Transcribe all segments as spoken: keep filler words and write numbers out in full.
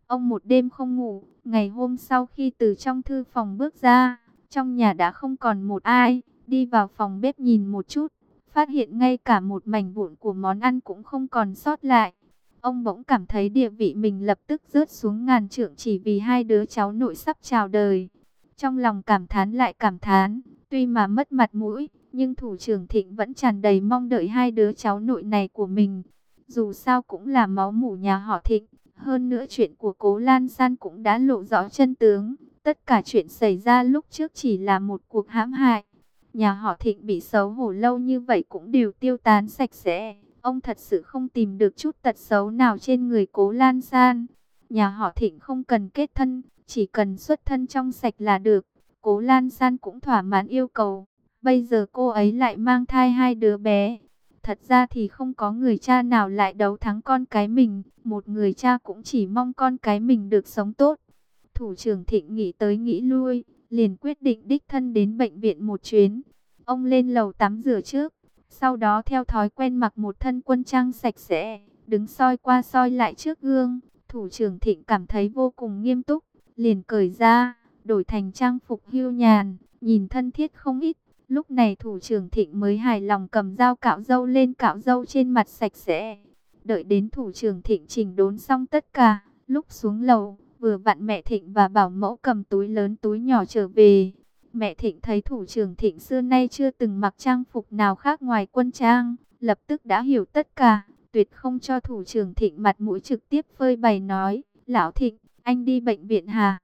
Ông một đêm không ngủ, ngày hôm sau khi từ trong thư phòng bước ra, trong nhà đã không còn một ai, đi vào phòng bếp nhìn một chút, phát hiện ngay cả một mảnh vụn của món ăn cũng không còn sót lại. Ông bỗng cảm thấy địa vị mình lập tức rớt xuống ngàn trượng chỉ vì hai đứa cháu nội sắp chào đời. Trong lòng cảm thán lại cảm thán, tuy mà mất mặt mũi, nhưng thủ trưởng Thịnh vẫn tràn đầy mong đợi hai đứa cháu nội này của mình. Dù sao cũng là máu mủ nhà họ Thịnh, hơn nữa chuyện của Cố Lan San cũng đã lộ rõ chân tướng. Tất cả chuyện xảy ra lúc trước chỉ là một cuộc hãm hại. Nhà họ Thịnh bị xấu hổ lâu như vậy cũng đều tiêu tán sạch sẽ. Ông thật sự không tìm được chút tật xấu nào trên người Cố Lan San. Nhà họ Thịnh không cần kết thân, chỉ cần xuất thân trong sạch là được. Cố Lan San cũng thỏa mãn yêu cầu. Bây giờ cô ấy lại mang thai hai đứa bé. Thật ra thì không có người cha nào lại đấu thắng con cái mình. Một người cha cũng chỉ mong con cái mình được sống tốt. Thủ trưởng Thịnh nghĩ tới nghĩ lui, liền quyết định đích thân đến bệnh viện một chuyến. Ông lên lầu tắm rửa trước, sau đó theo thói quen mặc một thân quân trang sạch sẽ, đứng soi qua soi lại trước gương. Thủ trưởng Thịnh cảm thấy vô cùng nghiêm túc, liền cởi ra, đổi thành trang phục hưu nhàn, nhìn thân thiết không ít. Lúc này thủ trưởng Thịnh mới hài lòng cầm dao cạo râu lên cạo râu trên mặt sạch sẽ. Đợi đến thủ trưởng Thịnh chỉnh đốn xong tất cả, lúc xuống lầu, vừa vặn mẹ Thịnh và bảo mẫu cầm túi lớn túi nhỏ trở về. Mẹ Thịnh thấy thủ trưởng Thịnh xưa nay chưa từng mặc trang phục nào khác ngoài quân trang, lập tức đã hiểu tất cả, tuyệt không cho thủ trưởng Thịnh mặt mũi trực tiếp phơi bày nói, Lão Thịnh, anh đi bệnh viện hả?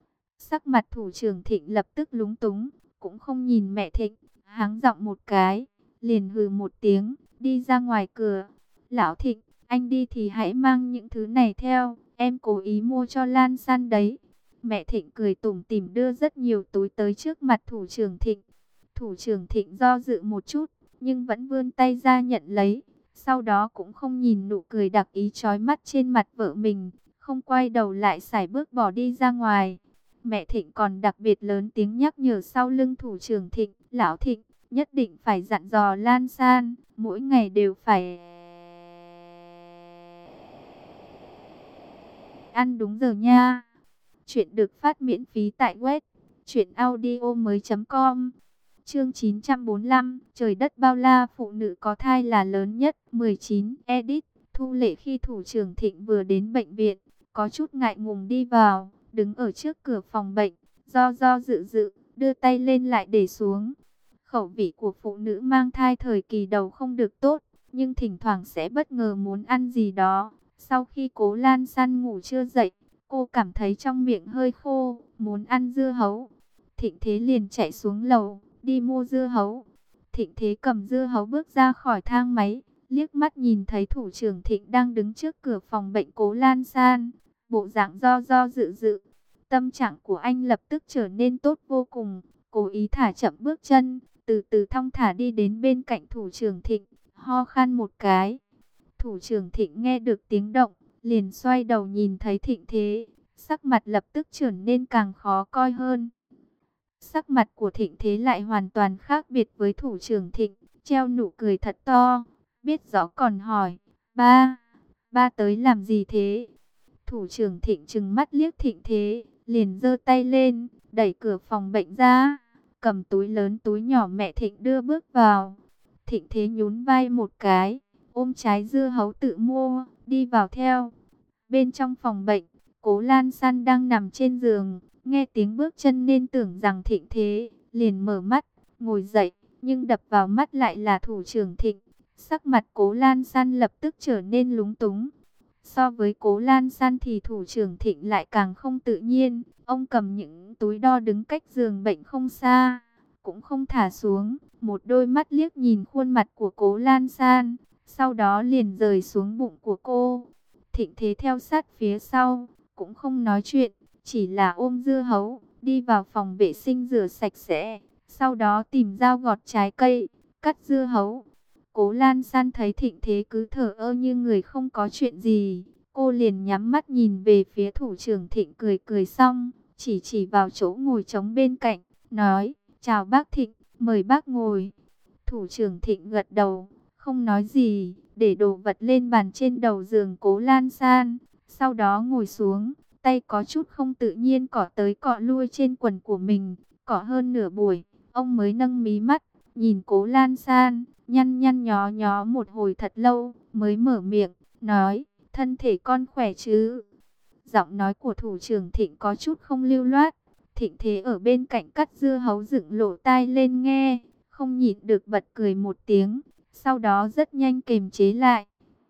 Sắc mặt thủ trưởng Thịnh lập tức lúng túng, cũng không nhìn mẹ Thịnh, háng giọng một cái, liền hừ một tiếng, đi ra ngoài cửa. Lão Thịnh, anh đi thì hãy mang những thứ này theo, em cố ý mua cho Lan San đấy. Mẹ Thịnh cười tủm tỉm đưa rất nhiều túi tới trước mặt thủ trưởng Thịnh. Thủ trưởng Thịnh do dự một chút, nhưng vẫn vươn tay ra nhận lấy. Sau đó cũng không nhìn nụ cười đặc ý chói mắt trên mặt vợ mình, không quay đầu lại sải bước bỏ đi ra ngoài. Mẹ Thịnh còn đặc biệt lớn tiếng nhắc nhở sau lưng thủ trưởng Thịnh, Lão Thịnh, nhất định phải dặn dò Lan San, mỗi ngày đều phải ăn đúng giờ nha. Chuyện được phát miễn phí tại web truyện audio mới chấm com. Chương chín trăm bốn mươi lăm, trời đất bao la, phụ nữ có thai là lớn nhất. mười chín, edit. Thu Lệ khi thủ trưởng Thịnh vừa đến bệnh viện, có chút ngại ngùng đi vào, đứng ở trước cửa phòng bệnh, do do dự dự, đưa tay lên lại để xuống. Khẩu vị của phụ nữ mang thai thời kỳ đầu không được tốt, nhưng thỉnh thoảng sẽ bất ngờ muốn ăn gì đó. Sau khi Cố Lan San ngủ chưa dậy, cô cảm thấy trong miệng hơi khô, muốn ăn dưa hấu. Thịnh Thế liền chạy xuống lầu, đi mua dưa hấu. Thịnh Thế cầm dưa hấu bước ra khỏi thang máy, liếc mắt nhìn thấy thủ trưởng Thịnh đang đứng trước cửa phòng bệnh Cố Lan San, bộ dạng do do dự dự. Tâm trạng của anh lập tức trở nên tốt vô cùng, cố ý thả chậm bước chân, từ từ thong thả đi đến bên cạnh thủ trưởng Thịnh, ho khan một cái. Thủ trưởng Thịnh nghe được tiếng động, liền xoay đầu nhìn thấy Thịnh Thế, sắc mặt lập tức trở nên càng khó coi hơn. Sắc mặt của Thịnh Thế lại hoàn toàn khác biệt với thủ trưởng Thịnh, treo nụ cười thật to, biết rõ còn hỏi, ba, ba tới làm gì thế? Thủ trưởng Thịnh trừng mắt liếc Thịnh Thế, liền giơ tay lên, đẩy cửa phòng bệnh ra, cầm túi lớn túi nhỏ mẹ Thịnh đưa bước vào. Thịnh Thế nhún vai một cái, ôm trái dưa hấu tự mua, đi vào theo. Bên trong phòng bệnh, Cố Lan San đang nằm trên giường, nghe tiếng bước chân nên tưởng rằng Thịnh Thế, liền mở mắt, ngồi dậy, nhưng đập vào mắt lại là thủ trưởng Thịnh. Sắc mặt Cố Lan San lập tức trở nên lúng túng. So với Cố Lan San thì thủ trưởng Thịnh lại càng không tự nhiên. Ông cầm những túi đo đứng cách giường bệnh không xa, cũng không thả xuống, một đôi mắt liếc nhìn khuôn mặt của Cố Lan San, sau đó liền rời xuống bụng của cô. Thịnh Thế theo sát phía sau, cũng không nói chuyện, chỉ là ôm dưa hấu, đi vào phòng vệ sinh rửa sạch sẽ, sau đó tìm dao gọt trái cây, cắt dưa hấu. Cố Lan San thấy Thịnh Thế cứ thở ơ như người không có chuyện gì, cô liền nhắm mắt nhìn về phía thủ trưởng Thịnh, cười cười xong, chỉ chỉ vào chỗ ngồi trống bên cạnh, nói, chào bác Thịnh, mời bác ngồi. Thủ trưởng Thịnh gật đầu, không nói gì, để đồ vật lên bàn trên đầu giường Cố Lan San, sau đó ngồi xuống, tay có chút không tự nhiên cọ tới cọ lui trên quần của mình, cọ hơn nửa buổi, ông mới nâng mí mắt, nhìn Cố Lan San, nhăn nhăn nhó nhó một hồi thật lâu, mới mở miệng, nói, thân thể con khỏe chứ? Giọng nói của thủ trưởng Thịnh có chút không lưu loát. Thịnh Thế ở bên cạnh cắt dưa hấu dựng lỗ tai lên nghe, không nhịn được bật cười một tiếng, sau đó rất nhanh kềm chế lại.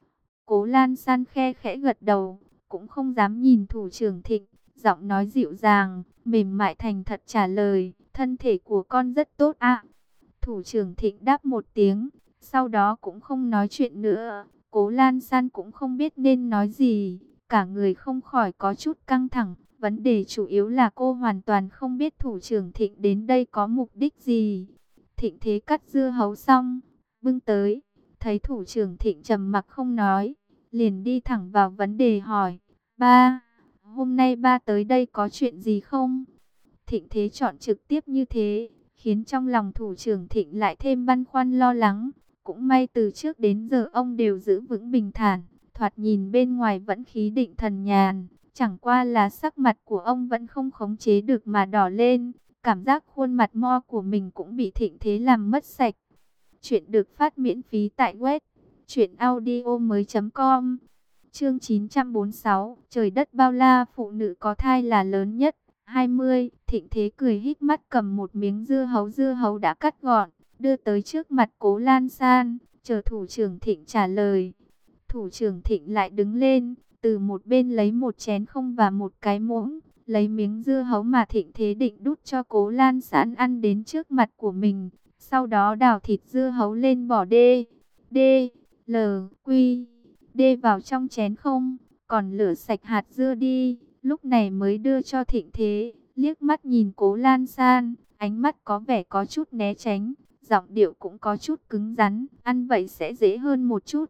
Cố Lan San khe khẽ gật đầu, cũng không dám nhìn thủ trưởng Thịnh, giọng nói dịu dàng, mềm mại thành thật trả lời, thân thể của con rất tốt ạ. Thủ trưởng Thịnh đáp một tiếng, sau đó cũng không nói chuyện nữa. Cố Lan San cũng không biết nên nói gì, cả người không khỏi có chút căng thẳng. Vấn đề chủ yếu là cô hoàn toàn không biết thủ trưởng Thịnh đến đây có mục đích gì. Thịnh Thế cắt dưa hấu xong, bưng tới, thấy thủ trưởng Thịnh trầm mặc không nói, liền đi thẳng vào vấn đề hỏi, ba, hôm nay ba tới đây có chuyện gì không? Thịnh Thế chọn trực tiếp như thế, khiến trong lòng thủ trưởng Thịnh lại thêm băn khoăn lo lắng. Cũng may từ trước đến giờ ông đều giữ vững bình thản, thoạt nhìn bên ngoài vẫn khí định thần nhàn. Chẳng qua là sắc mặt của ông vẫn không khống chế được mà đỏ lên, cảm giác khuôn mặt mo của mình cũng bị Thịnh Thế làm mất sạch. Chuyện được phát miễn phí tại web truyện audio mới chấm com. Chương chín trăm bốn mươi sáu, trời đất bao la, phụ nữ có thai là lớn nhất. hai mươi, Thịnh Thế cười híp mắt cầm một miếng dưa hấu dưa hấu đã cắt gọn, đưa tới trước mặt Cố Lan San, chờ thủ trưởng Thịnh trả lời. Thủ trưởng Thịnh lại đứng lên, từ một bên lấy một chén không và một cái muỗng, lấy miếng dưa hấu mà Thịnh Thế định đút cho Cố Lan San ăn đến trước mặt của mình, sau đó đảo thịt dưa hấu lên bỏ đê, đê, lờ, quy, đê vào trong chén không, còn lửa sạch hạt dưa đi, lúc này mới đưa cho Thịnh Thế, liếc mắt nhìn Cố Lan San, ánh mắt có vẻ có chút né tránh, giọng điệu cũng có chút cứng rắn, ăn vậy sẽ dễ hơn một chút.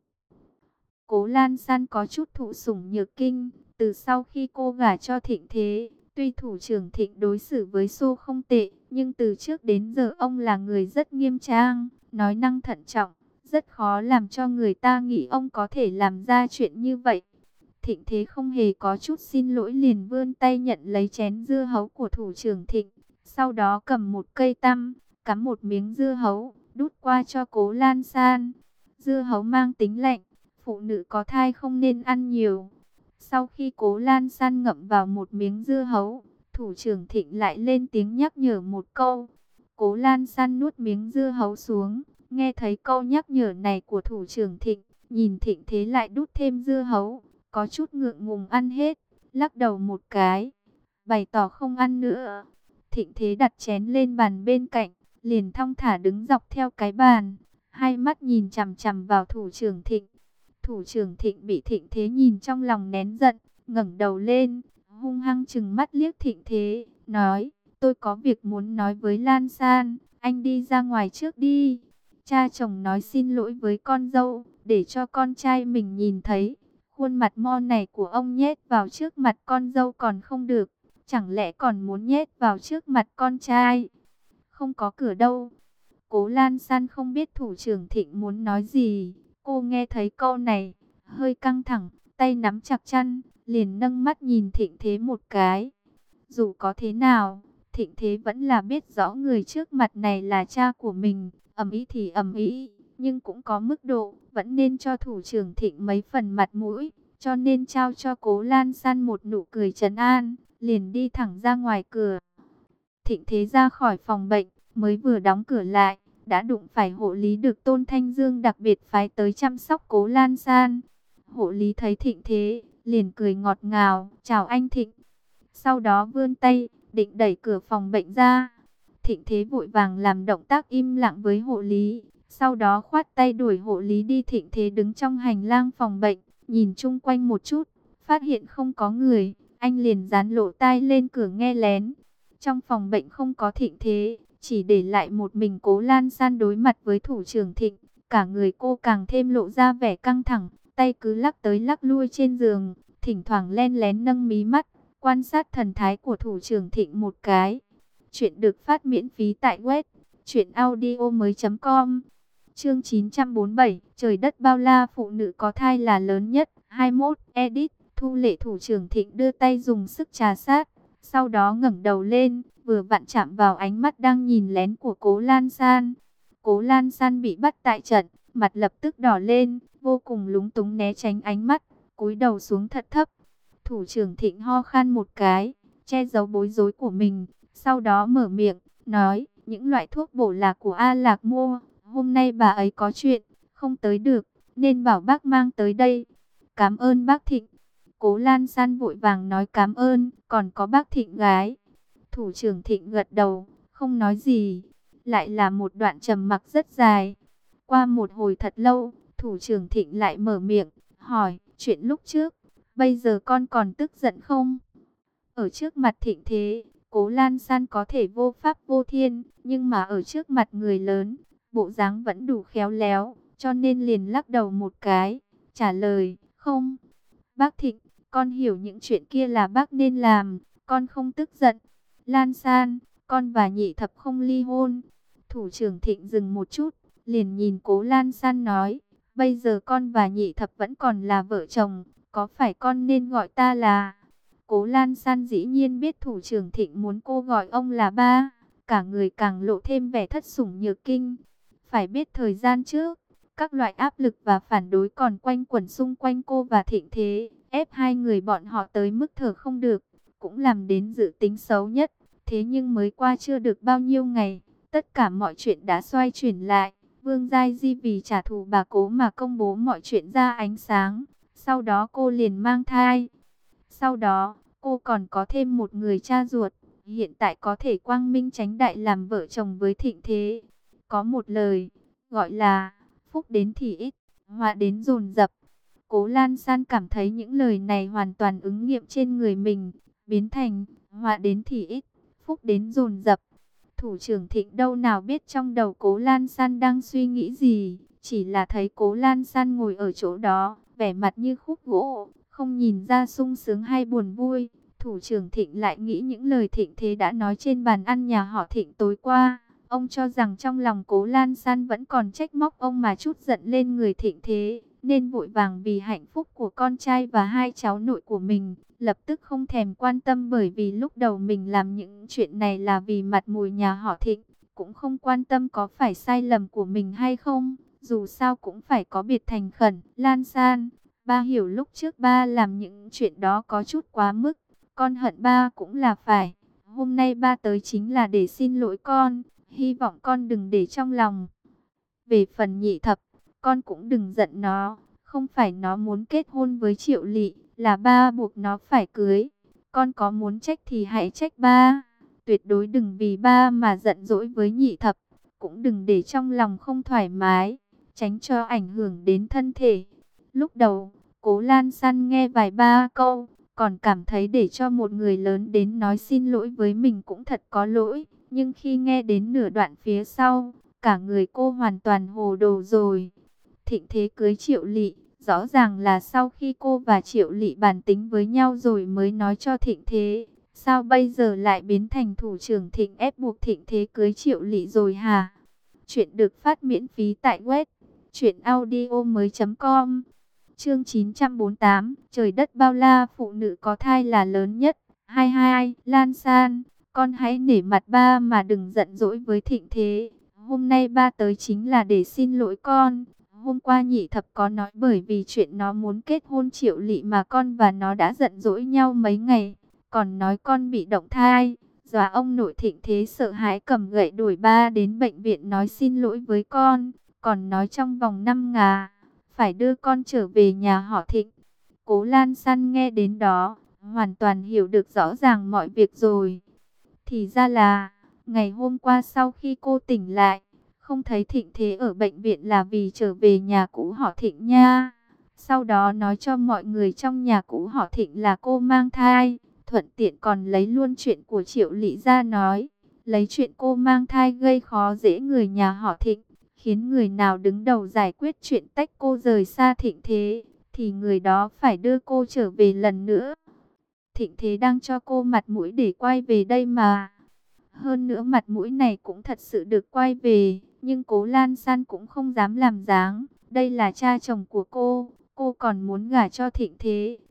Cố Lan San có chút thụ sủng nhược kinh, từ sau khi cô gả cho Thịnh Thế, tuy thủ trưởng Thịnh đối xử với Xô không tệ, nhưng từ trước đến giờ ông là người rất nghiêm trang, nói năng thận trọng, rất khó làm cho người ta nghĩ ông có thể làm ra chuyện như vậy. Thịnh Thế không hề có chút xin lỗi, liền vươn tay nhận lấy chén dưa hấu của thủ trưởng Thịnh, sau đó cầm một cây tăm, cắm một miếng dưa hấu, đút qua cho Cố Lan San. Dưa hấu mang tính lạnh, phụ nữ có thai không nên ăn nhiều. Sau khi Cố Lan San ngậm vào một miếng dưa hấu, thủ trưởng Thịnh lại lên tiếng nhắc nhở một câu. Cố Lan San nuốt miếng dưa hấu xuống, nghe thấy câu nhắc nhở này của thủ trưởng Thịnh, nhìn Thịnh Thế lại đút thêm dưa hấu, có chút ngượng ngùng ăn hết, lắc đầu một cái, bày tỏ không ăn nữa. Thịnh Thế đặt chén lên bàn bên cạnh, liền thong thả đứng dọc theo cái bàn, hai mắt nhìn chằm chằm vào thủ trưởng Thịnh. Thủ trưởng Thịnh bị Thịnh Thế nhìn trong lòng nén giận, ngẩng đầu lên, hung hăng trừng mắt liếc Thịnh Thế, nói, tôi có việc muốn nói với Lan San, anh đi ra ngoài trước đi. Cha chồng nói xin lỗi với con dâu, để cho con trai mình nhìn thấy. Khuôn mặt mo này của ông nhét vào trước mặt con dâu còn không được, chẳng lẽ còn muốn nhét vào trước mặt con trai? Không có cửa đâu. Cố Lan San không biết thủ trưởng Thịnh muốn nói gì. Cô nghe thấy câu này, hơi căng thẳng, tay nắm chặt chăn, liền nâng mắt nhìn Thịnh Thế một cái. Dù có thế nào, Thịnh Thế vẫn là biết rõ người trước mặt này là cha của mình, ầm ĩ thì ầm ĩ, nhưng cũng có mức độ, vẫn nên cho thủ trưởng Thịnh mấy phần mặt mũi, cho nên trao cho Cố Lan San một nụ cười trấn an, liền đi thẳng ra ngoài cửa. Thịnh Thế ra khỏi phòng bệnh, mới vừa đóng cửa lại, đã đụng phải hộ lý được Tôn Thanh Dương đặc biệt phái tới chăm sóc Cố Lan San. Hộ lý thấy Thịnh Thế, liền cười ngọt ngào, chào anh Thịnh. Sau đó vươn tay, định đẩy cửa phòng bệnh ra. Thịnh Thế vội vàng làm động tác im lặng với hộ lý, sau đó khoát tay đuổi hộ lý đi. Thịnh Thế đứng trong hành lang phòng bệnh, nhìn chung quanh một chút, phát hiện không có người, anh liền dán lỗ tai lên cửa nghe lén. Trong phòng bệnh không có Thịnh Thế, chỉ để lại một mình Cố Lan San đối mặt với thủ trưởng Thịnh. Cả người cô càng thêm lộ ra vẻ căng thẳng, tay cứ lắc tới lắc lui trên giường, thỉnh thoảng len lén nâng mí mắt, quan sát thần thái của thủ trưởng Thịnh một cái. Chuyện được phát miễn phí tại web truyện audio mới chấm com. Chương chín trăm bốn mươi bảy, trời đất bao la, phụ nữ có thai là lớn nhất. hai mươi mốt, edit, Thu Lệ thủ trưởng Thịnh đưa tay dùng sức trà sát, sau đó ngẩng đầu lên, vừa vặn chạm vào ánh mắt đang nhìn lén của Cố Lan San. Cố Lan San bị bắt tại trận, mặt lập tức đỏ lên, vô cùng lúng túng né tránh ánh mắt, cúi đầu xuống thật thấp. Thủ trưởng Thịnh ho khan một cái, che giấu bối rối của mình, sau đó mở miệng, nói, những loại thuốc bổ là của A Lạc mua, hôm nay bà ấy có chuyện, không tới được, nên bảo bác mang tới đây. Cảm ơn bác Thịnh. Cố Lan San vội vàng nói cảm ơn, còn có bác Thịnh gái. Thủ trưởng Thịnh gật đầu, không nói gì. Lại là một đoạn trầm mặc rất dài. Qua một hồi thật lâu, thủ trưởng Thịnh lại mở miệng, hỏi, chuyện lúc trước, bây giờ con còn tức giận không? Ở trước mặt Thịnh Thế, Cố Lan San có thể vô pháp vô thiên, nhưng mà ở trước mặt người lớn, bộ dáng vẫn đủ khéo léo, cho nên liền lắc đầu một cái, trả lời, không. Bác Thịnh, con hiểu những chuyện kia là bác nên làm, con không tức giận. Lan San, con và Nhị Thập không ly hôn. Thủ trưởng Thịnh dừng một chút, liền nhìn Cố Lan San nói, bây giờ con và Nhị Thập vẫn còn là vợ chồng, có phải con nên gọi ta là... Cố Lan San dĩ nhiên biết thủ trưởng Thịnh muốn cô gọi ông là ba, cả người càng lộ thêm vẻ thất sủng nhược kinh. Phải biết thời gian trước, các loại áp lực và phản đối còn quanh quẩn xung quanh cô và Thịnh Thế, ép hai người bọn họ tới mức thở không được, cũng làm đến dự tính xấu nhất. Thế nhưng mới qua chưa được bao nhiêu ngày, tất cả mọi chuyện đã xoay chuyển lại. Vương Giai Di vì trả thù bà Cố mà công bố mọi chuyện ra ánh sáng, sau đó cô liền mang thai. Sau đó, cô còn có thêm một người cha ruột, hiện tại có thể quang minh chánh đại làm vợ chồng với Thịnh Thế. Có một lời, gọi là, phúc đến thì ít, họa đến dồn dập. Cố Lan San cảm thấy những lời này hoàn toàn ứng nghiệm trên người mình, biến thành, họa đến thì ít, phúc đến dồn dập. Thủ trưởng Thịnh đâu nào biết trong đầu Cố Lan San đang suy nghĩ gì, chỉ là thấy Cố Lan San ngồi ở chỗ đó, vẻ mặt như khúc gỗ, không nhìn ra sung sướng hay buồn vui. Thủ trưởng Thịnh lại nghĩ những lời Thịnh Thế đã nói trên bàn ăn nhà họ Thịnh tối qua. Ông cho rằng trong lòng Cố Lan San vẫn còn trách móc ông mà chút giận lên người Thịnh Thế, nên vội vàng vì hạnh phúc của con trai và hai cháu nội của mình, lập tức không thèm quan tâm, bởi vì lúc đầu mình làm những chuyện này là vì mặt mũi nhà họ Thịnh, cũng không quan tâm có phải sai lầm của mình hay không, dù sao cũng phải có biệt thành khẩn. Lan San, ba hiểu lúc trước ba làm những chuyện đó có chút quá mức, con hận ba cũng là phải. Hôm nay ba tới chính là để xin lỗi con, hy vọng con đừng để trong lòng. Về phần Nhị Thập, con cũng đừng giận nó, không phải nó muốn kết hôn với Triệu Lị, là ba buộc nó phải cưới. Con có muốn trách thì hãy trách ba, tuyệt đối đừng vì ba mà giận dỗi với Nhị Thập, cũng đừng để trong lòng không thoải mái, tránh cho ảnh hưởng đến thân thể. Lúc đầu, Cố Lan San nghe vài ba câu, còn cảm thấy để cho một người lớn đến nói xin lỗi với mình cũng thật có lỗi. Nhưng khi nghe đến nửa đoạn phía sau, cả người cô hoàn toàn hồ đồ rồi. Thịnh Thế cưới Triệu Lị, rõ ràng là sau khi cô và Triệu Lị bàn tính với nhau rồi mới nói cho Thịnh Thế. Sao bây giờ lại biến thành thủ trưởng Thịnh ép buộc Thịnh Thế cưới Triệu Lị rồi hả? Chuyện được phát miễn phí tại web truyện audio mới chấm com. Chương chín trăm bốn mươi tám, trời đất bao la, phụ nữ có thai là lớn nhất. hai mươi hai, Lan San, con hãy nể mặt ba mà đừng giận dỗi với Thịnh Thế. Hôm nay ba tới chính là để xin lỗi con. Hôm qua Nhị Thập có nói bởi vì chuyện nó muốn kết hôn Triệu Lị mà con và nó đã giận dỗi nhau mấy ngày. Còn nói con bị động thai, dọa ông nội Thịnh Thế sợ hãi cầm gậy đuổi ba đến bệnh viện nói xin lỗi với con. Còn nói trong vòng năm ngày phải đưa con trở về nhà họ Thịnh. Cố Lan San nghe đến đó, hoàn toàn hiểu được rõ ràng mọi việc rồi. Thì ra là, ngày hôm qua sau khi cô tỉnh lại, không thấy Thịnh Thế ở bệnh viện là vì trở về nhà cũ họ Thịnh nha. Sau đó nói cho mọi người trong nhà cũ họ Thịnh là cô mang thai, thuận tiện còn lấy luôn chuyện của Triệu Lị ra nói. Lấy chuyện cô mang thai gây khó dễ người nhà họ Thịnh, khiến người nào đứng đầu giải quyết chuyện tách cô rời xa Thịnh Thế, thì người đó phải đưa cô trở về lần nữa. Thịnh Thế đang cho cô mặt mũi để quay về đây mà. Hơn nữa mặt mũi này cũng thật sự được quay về, nhưng Cố Lan San cũng không dám làm dáng. Đây là cha chồng của cô, cô còn muốn gả cho Thịnh Thế,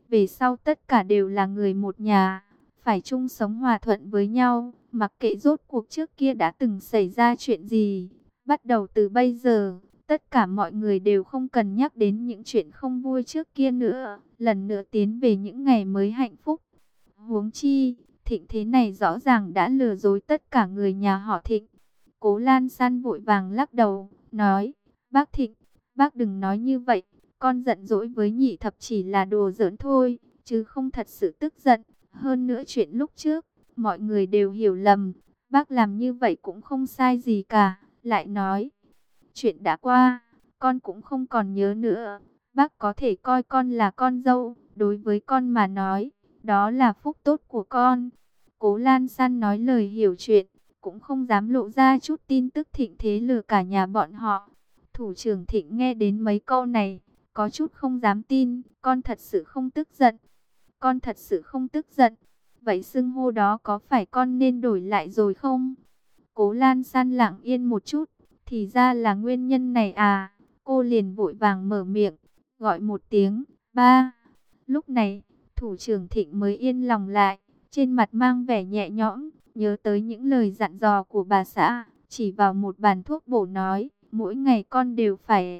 về sau tất cả đều là người một nhà, phải chung sống hòa thuận với nhau, mặc kệ rốt cuộc trước kia đã từng xảy ra chuyện gì. Bắt đầu từ bây giờ, tất cả mọi người đều không cần nhắc đến những chuyện không vui trước kia nữa, lần nữa tiến về những ngày mới hạnh phúc. Huống chi, Thịnh thế này rõ ràng đã lừa dối tất cả người nhà họ Thịnh. Cố Lan San vội vàng lắc đầu, nói, bác Thịnh, bác đừng nói như vậy, con giận dỗi với nhị thập chỉ là đùa giỡn thôi, chứ không thật sự tức giận. Hơn nữa chuyện lúc trước, mọi người đều hiểu lầm, bác làm như vậy cũng không sai gì cả. Lại nói, chuyện đã qua, con cũng không còn nhớ nữa, bác có thể coi con là con dâu, đối với con mà nói, đó là phúc tốt của con. Cố Lan San nói lời hiểu chuyện, cũng không dám lộ ra chút tin tức Thịnh thế lừa cả nhà bọn họ. Thủ trưởng Thịnh nghe đến mấy câu này, có chút không dám tin, con thật sự không tức giận. Con thật sự không tức giận. Vậy xưng hô đó có phải con nên đổi lại rồi không? Cố Lan San lặng yên một chút, thì ra là nguyên nhân này à. Cô liền vội vàng mở miệng, gọi một tiếng, ba. Lúc này, thủ trưởng Thịnh mới yên lòng lại, trên mặt mang vẻ nhẹ nhõm, nhớ tới những lời dặn dò của bà xã, chỉ vào một bàn thuốc bổ nói, mỗi ngày con đều phải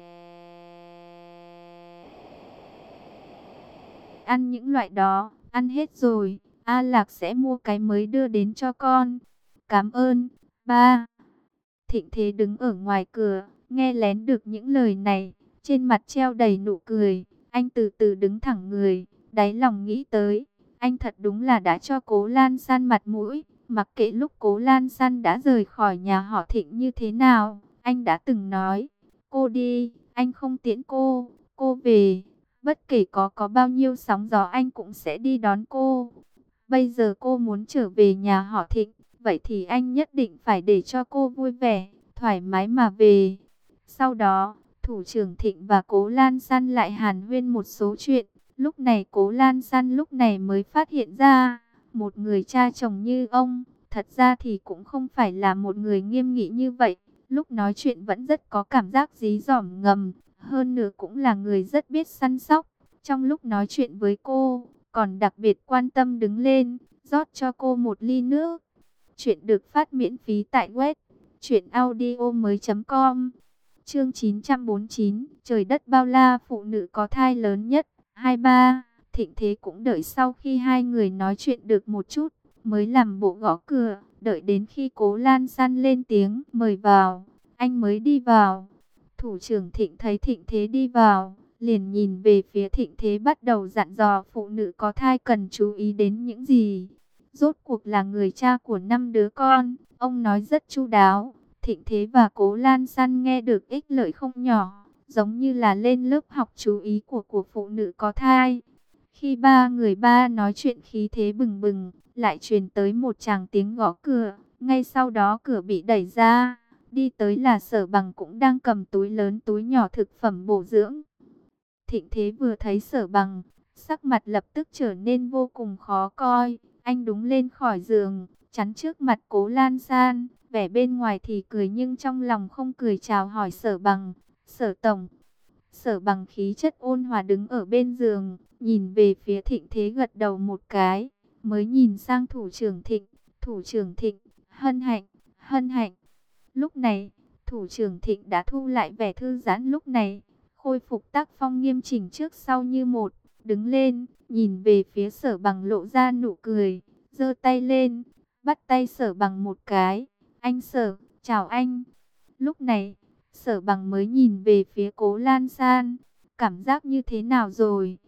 ăn những loại đó, ăn hết rồi, A Lạc sẽ mua cái mới đưa đến cho con. Cảm ơn, ba. Thịnh Thế đứng ở ngoài cửa, nghe lén được những lời này, trên mặt treo đầy nụ cười, anh từ từ đứng thẳng người, đáy lòng nghĩ tới, anh thật đúng là đã cho Cố Lan San mặt mũi, mặc kệ lúc Cố Lan San đã rời khỏi nhà họ Thịnh như thế nào, anh đã từng nói, cô đi, anh không tiễn cô, cô về, bất kể có có bao nhiêu sóng gió anh cũng sẽ đi đón cô. Bây giờ cô muốn trở về nhà họ Thịnh, vậy thì anh nhất định phải để cho cô vui vẻ, thoải mái mà về. Sau đó, thủ trưởng Thịnh và Cố Lan San lại hàn huyên một số chuyện. Lúc này Cố Lan San lúc này mới phát hiện ra, một người cha chồng như ông, thật ra thì cũng không phải là một người nghiêm nghị như vậy. Lúc nói chuyện vẫn rất có cảm giác dí dỏm ngầm, hơn nữa cũng là người rất biết săn sóc. Trong lúc nói chuyện với cô, còn đặc biệt quan tâm đứng lên, rót cho cô một ly nước. Chuyện được phát miễn phí tại web truyện audio mới chấm com. Chương chín trăm bốn mươi chín, trời đất bao la, phụ nữ có thai lớn nhất. hai ba. Thịnh Thế cũng đợi sau khi hai người nói chuyện được một chút, mới làm bộ gõ cửa, đợi đến khi Cố Lan San lên tiếng mời vào, anh mới đi vào. Thủ trưởng Thịnh thấy Thịnh Thế đi vào, liền nhìn về phía Thịnh Thế, bắt đầu dặn dò phụ nữ có thai cần chú ý đến những gì. Rốt cuộc là người cha của năm đứa con, ông nói rất chu đáo. Thịnh Thế và Cố Lan San nghe được ích lợi không nhỏ, giống như là lên lớp học chú ý của của phụ nữ có thai. Khi ba người ba nói chuyện khí thế bừng bừng, lại truyền tới một tràng tiếng gõ cửa. Ngay sau đó cửa bị đẩy ra, đi tới là Sở Bằng, cũng đang cầm túi lớn túi nhỏ thực phẩm bổ dưỡng. Thịnh Thế vừa thấy Sở Bằng, sắc mặt lập tức trở nên vô cùng khó coi. Anh đúng lên khỏi giường, chắn trước mặt Cố Lan San, vẻ bên ngoài thì cười nhưng trong lòng không cười, chào hỏi Sở Bằng, Sở Tổng. Sở Bằng khí chất ôn hòa đứng ở bên giường, nhìn về phía Thịnh Thế gật đầu một cái, mới nhìn sang thủ trưởng Thịnh. Thủ trưởng Thịnh, hân hạnh, hân hạnh. Lúc này, thủ trưởng Thịnh đã thu lại vẻ thư giãn lúc này, khôi phục tác phong nghiêm chỉnh trước sau như một, đứng lên, nhìn về phía Sở Bằng lộ ra nụ cười, giơ tay lên, bắt tay Sở Bằng một cái. Anh Sở, chào anh. Lúc này, Sở Bằng mới nhìn về phía Cố Lan San, cảm giác như thế nào rồi?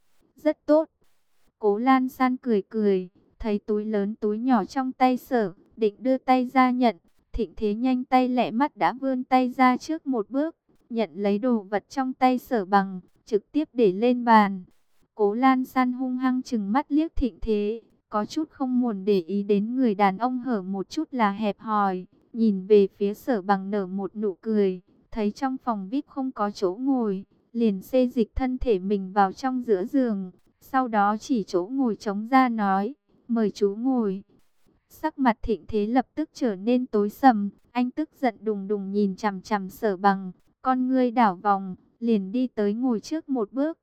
Rất tốt. Cố Lan San cười cười, thấy túi lớn túi nhỏ trong tay Sở, định đưa tay ra nhận. Thịnh Thế nhanh tay lẹ mắt đã vươn tay ra trước một bước, nhận lấy đồ vật trong tay Sở Bằng, trực tiếp để lên bàn. Cố Lan San hung hăng trừng mắt liếc Thịnh Thế, có chút không muốn để ý đến người đàn ông hở một chút là hẹp hòi, nhìn về phía Sở Bằng nở một nụ cười, thấy trong phòng vi ai pi không có chỗ ngồi, liền xê dịch thân thể mình vào trong giữa giường, sau đó chỉ chỗ ngồi trống ra nói, mời chú ngồi. Sắc mặt Thịnh Thế lập tức trở nên tối sầm, anh tức giận đùng đùng nhìn chằm chằm Sở Bằng, con ngươi đảo vòng, liền đi tới ngồi trước một bước.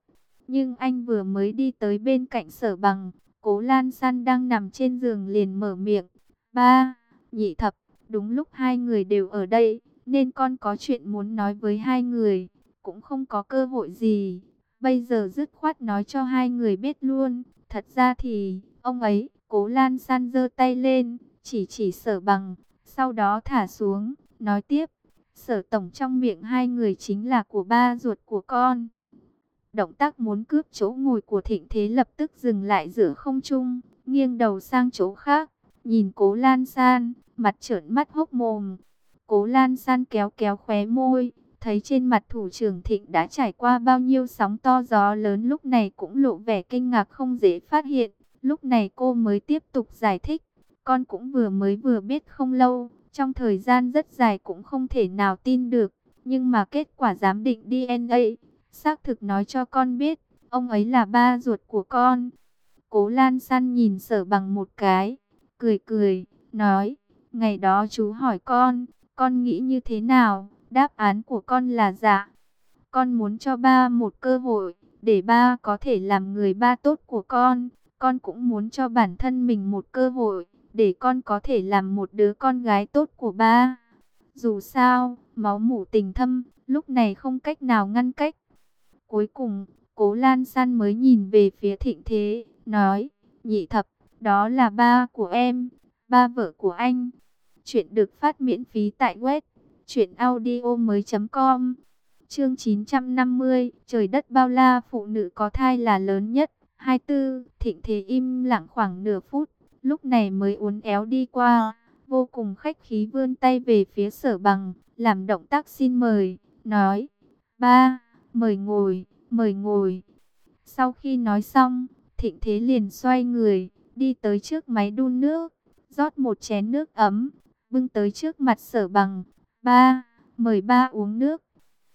Nhưng anh vừa mới đi tới bên cạnh Sở Bằng, Cố Lan San đang nằm trên giường liền mở miệng. Ba, Nhị Thập, đúng lúc hai người đều ở đây, nên con có chuyện muốn nói với hai người, cũng không có cơ hội gì. Bây giờ dứt khoát nói cho hai người biết luôn. Thật ra thì, ông ấy, Cố Lan San giơ tay lên, chỉ chỉ Sở Bằng, sau đó thả xuống, nói tiếp. Sở tổng trong miệng hai người chính là của ba ruột của con. Động tác muốn cướp chỗ ngồi của Thịnh Thế lập tức dừng lại giữa không trung, nghiêng đầu sang chỗ khác, nhìn Cố Lan San, mặt trợn mắt hốc mồm. Cố Lan San kéo kéo khóe môi, thấy trên mặt thủ trưởng Thịnh đã trải qua bao nhiêu sóng to gió lớn, lúc này cũng lộ vẻ kinh ngạc không dễ phát hiện. Lúc này cô mới tiếp tục giải thích, con cũng vừa mới vừa biết không lâu, trong thời gian rất dài cũng không thể nào tin được, nhưng mà kết quả giám định đê en a xác thực nói cho con biết, ông ấy là ba ruột của con. Cố Lan San nhìn Sở Bằng một cái, cười cười, nói, ngày đó chú hỏi con, con nghĩ như thế nào? Đáp án của con là dạ. Con muốn cho ba một cơ hội, để ba có thể làm người ba tốt của con. Con cũng muốn cho bản thân mình một cơ hội, để con có thể làm một đứa con gái tốt của ba. Dù sao, máu mủ tình thâm, lúc này không cách nào ngăn cách. Cuối cùng, Cố Lan San mới nhìn về phía Thịnh Thế, nói, Nhị Thập, đó là ba của em, ba vợ của anh. Chuyện được phát miễn phí tại web truyện audio mới chấm com. Chương chín trăm năm mươi, trời đất bao la, phụ nữ có thai là lớn nhất. hai mươi tư, Thịnh Thế im lặng khoảng nửa phút, lúc này mới uốn éo đi qua, vô cùng khách khí vươn tay về phía Sở Bằng, làm động tác xin mời, nói, ba, mời ngồi, mời ngồi. Sau khi nói xong, Thịnh Thế liền xoay người, đi tới trước máy đun nước, rót một chén nước ấm, bưng tới trước mặt Sở Bằng. Ba, mời ba uống nước.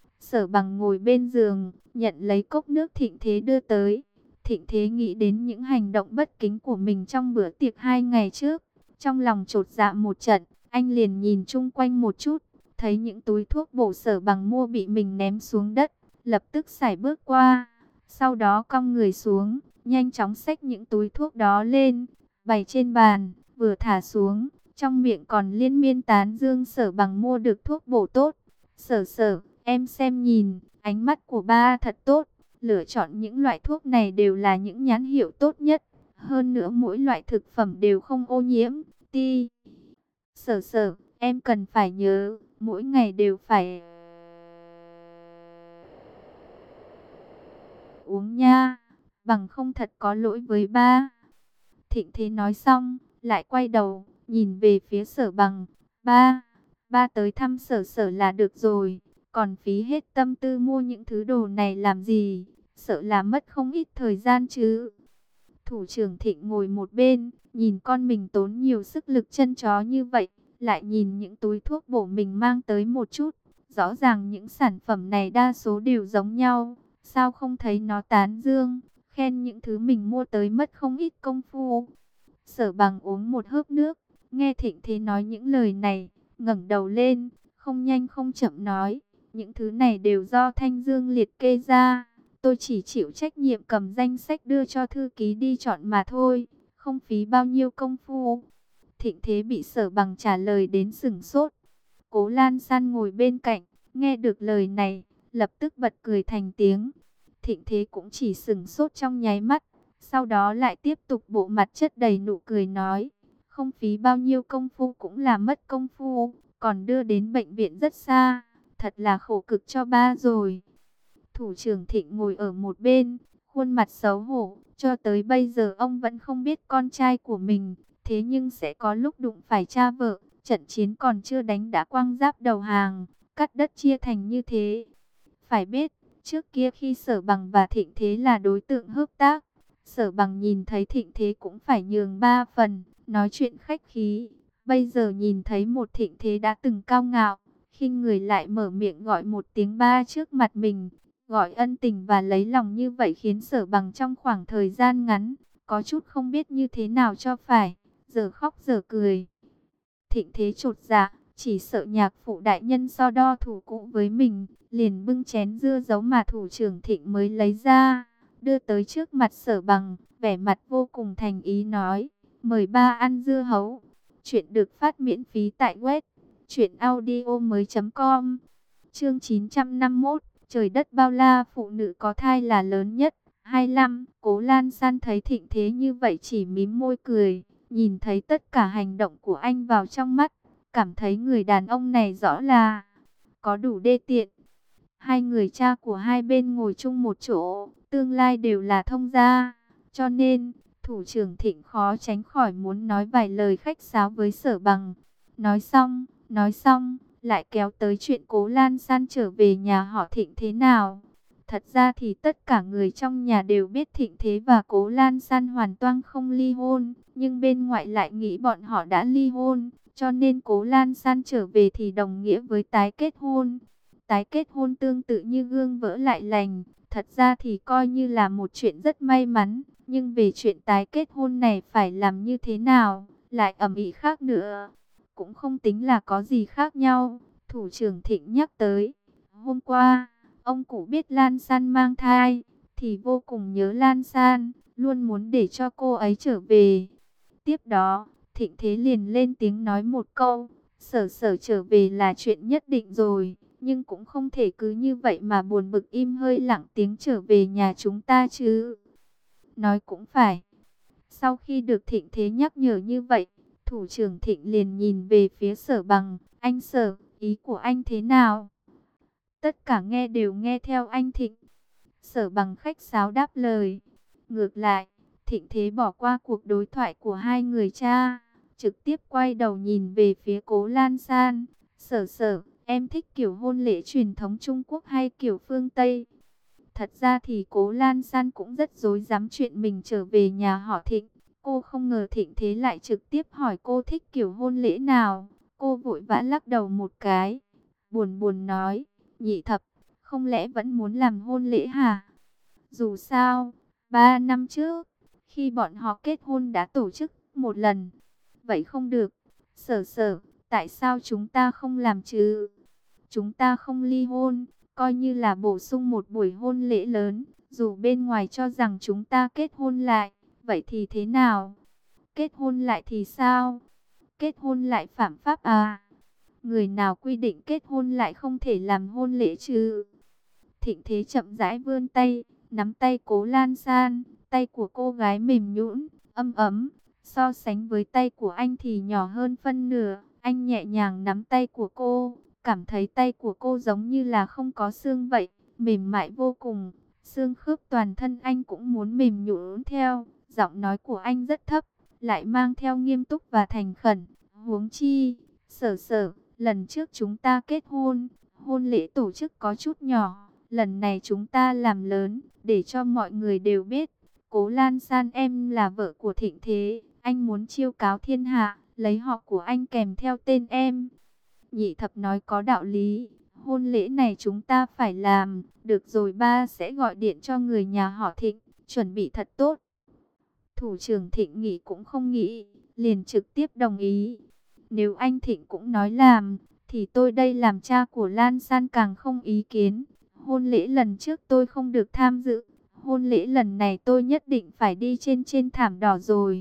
Sở Bằng ngồi bên giường, nhận lấy cốc nước Thịnh Thế đưa tới. Thịnh Thế nghĩ đến những hành động bất kính của mình trong bữa tiệc hai ngày trước, trong lòng chột dạ một trận. Anh liền nhìn chung quanh một chút, thấy những túi thuốc bổ Sở Bằng mua bị mình ném xuống đất, lập tức sải bước qua, sau đó cong người xuống, nhanh chóng xách những túi thuốc đó lên, bày trên bàn, vừa thả xuống, trong miệng còn liên miên tán dương Sở Bằng mua được thuốc bổ tốt. Sở sở, em xem nhìn, ánh mắt của ba thật tốt, lựa chọn những loại thuốc này đều là những nhãn hiệu tốt nhất, hơn nữa mỗi loại thực phẩm đều không ô nhiễm. Ti. Sở sở, em cần phải nhớ, mỗi ngày đều phải uống nha, bằng không thật có lỗi với ba. Thịnh Thế nói xong, lại quay đầu, nhìn về phía Sở Bằng. Ba, ba tới thăm Sở sở là được rồi, còn phí hết tâm tư mua những thứ đồ này làm gì, sợ là mất không ít thời gian chứ. Thủ trưởng Thịnh ngồi một bên, nhìn con mình tốn nhiều sức lực chân chó như vậy, lại nhìn những túi thuốc bổ mình mang tới một chút. Rõ ràng những sản phẩm này đa số đều giống nhau, sao không thấy nó tán dương, khen những thứ mình mua tới mất không ít công phu. Sở Bằng uống một hớp nước, nghe Thịnh Thế nói những lời này, ngẩng đầu lên, không nhanh không chậm nói, những thứ này đều do Thanh Dương liệt kê ra. Tôi chỉ chịu trách nhiệm cầm danh sách đưa cho thư ký đi chọn mà thôi, không phí bao nhiêu công phu. Thịnh Thế bị Sở Bằng trả lời đến sửng sốt. Cố Lan San ngồi bên cạnh, nghe được lời này, lập tức bật cười thành tiếng. Thịnh Thế cũng chỉ sửng sốt trong nháy mắt, sau đó lại tiếp tục bộ mặt chất đầy nụ cười nói, không phí bao nhiêu công phu cũng là mất công phu, còn đưa đến bệnh viện rất xa, thật là khổ cực cho ba rồi. Thủ trưởng Thịnh ngồi ở một bên, khuôn mặt xấu hổ, cho tới bây giờ ông vẫn không biết con trai của mình, thế nhưng sẽ có lúc đụng phải cha vợ, trận chiến còn chưa đánh đã quăng giáp đầu hàng, cắt đất chia thành như thế. Phải biết, trước kia khi Sở Bằng và Thịnh Thế là đối tượng hợp tác, Sở Bằng nhìn thấy Thịnh Thế cũng phải nhường ba phần, nói chuyện khách khí. Bây giờ nhìn thấy một Thịnh Thế đã từng cao ngạo, khinh người lại mở miệng gọi một tiếng ba trước mặt mình, gọi ân tình và lấy lòng như vậy khiến Sở Bằng trong khoảng thời gian ngắn, có chút không biết như thế nào cho phải, giờ khóc giờ cười. Thịnh Thế chột dạ, chỉ sợ nhạc phụ đại nhân so đo thủ cũ với mình, liền bưng chén dưa giấu mà thủ trưởng Thịnh mới lấy ra, đưa tới trước mặt Sở Bằng, vẻ mặt vô cùng thành ý nói, mời ba ăn dưa hấu. Chuyện được phát miễn phí tại web truyện audio mới.com. Chương chín trăm năm mươi mốt, trời đất bao la, phụ nữ có thai là lớn nhất. hai mươi lăm, Cố Lan San thấy thịnh thế như vậy chỉ mím môi cười, nhìn thấy tất cả hành động của anh vào trong mắt, cảm thấy người đàn ông này rõ là có đủ đê tiện. Hai người cha của hai bên ngồi chung một chỗ, tương lai đều là thông gia, cho nên thủ trưởng Thịnh khó tránh khỏi muốn nói vài lời khách sáo với Sở Bằng. Nói xong, nói xong, lại kéo tới chuyện Cố Lan San trở về nhà họ Thịnh thế nào. Thật ra thì tất cả người trong nhà đều biết Thịnh Thế và Cố Lan San hoàn toàn không ly hôn, nhưng bên ngoại lại nghĩ bọn họ đã ly hôn, cho nên Cố Lan San trở về thì đồng nghĩa với tái kết hôn. Tái kết hôn tương tự như gương vỡ lại lành, thật ra thì coi như là một chuyện rất may mắn, nhưng về chuyện tái kết hôn này phải làm như thế nào, lại ầm ĩ khác nữa. Cũng không tính là có gì khác nhau, thủ trưởng Thịnh nhắc tới. Hôm qua, ông cụ biết Lan San mang thai, thì vô cùng nhớ Lan San, luôn muốn để cho cô ấy trở về. Tiếp đó, Thịnh Thế liền lên tiếng nói một câu, Sở Sở trở về là chuyện nhất định rồi, nhưng cũng không thể cứ như vậy mà buồn bực im hơi lặng tiếng trở về nhà chúng ta chứ. Nói cũng phải. Sau khi được Thịnh Thế nhắc nhở như vậy, thủ trưởng Thịnh liền nhìn về phía Sở Bằng, anh Sở, ý của anh thế nào? Tất cả nghe đều nghe theo anh Thịnh. Sở Bằng khách sáo đáp lời. Ngược lại, Thịnh Thế bỏ qua cuộc đối thoại của hai người cha, trực tiếp quay đầu nhìn về phía Cố Lan San. Sở Sở, em thích kiểu hôn lễ truyền thống Trung Quốc hay kiểu phương Tây? Thật ra thì Cố Lan San cũng rất rối rắm chuyện mình trở về nhà họ Thịnh. Cô không ngờ Thịnh Thế lại trực tiếp hỏi cô thích kiểu hôn lễ nào. Cô vội vã lắc đầu một cái, buồn buồn nói, Nhị Thập, không lẽ vẫn muốn làm hôn lễ hả? Dù sao, ba năm trước, khi bọn họ kết hôn đã tổ chức một lần. Vậy không được. Sở Sở, tại sao chúng ta không làm chứ? Chúng ta không ly hôn, coi như là bổ sung một buổi hôn lễ lớn. Dù bên ngoài cho rằng chúng ta kết hôn lại, vậy thì thế nào? Kết hôn lại thì sao? Kết hôn lại phạm pháp à? Người nào quy định kết hôn lại không thể làm hôn lễ chứ? Thịnh Thế chậm rãi vươn tay, nắm tay Cố Lan San, tay của cô gái mềm nhũn, ấm ấm, so sánh với tay của anh thì nhỏ hơn phân nửa. Anh nhẹ nhàng nắm tay của cô, cảm thấy tay của cô giống như là không có xương vậy, mềm mại vô cùng, xương khớp toàn thân anh cũng muốn mềm nhũn theo. Giọng nói của anh rất thấp, lại mang theo nghiêm túc và thành khẩn. Huống chi, Sở Sở, lần trước chúng ta kết hôn, hôn lễ tổ chức có chút nhỏ. Lần này chúng ta làm lớn, để cho mọi người đều biết, Cố Lan San em là vợ của Thịnh Thế, anh muốn chiêu cáo thiên hạ, lấy họ của anh kèm theo tên em. Nhị Thập nói có đạo lý, hôn lễ này chúng ta phải làm, được rồi ba sẽ gọi điện cho người nhà họ Thịnh, chuẩn bị thật tốt. Thủ trưởng Thịnh nghĩ cũng không nghĩ, liền trực tiếp đồng ý. Nếu anh Thịnh cũng nói làm, thì tôi đây làm cha của Lan San càng không ý kiến. Hôn lễ lần trước tôi không được tham dự, hôn lễ lần này tôi nhất định phải đi trên trên thảm đỏ rồi.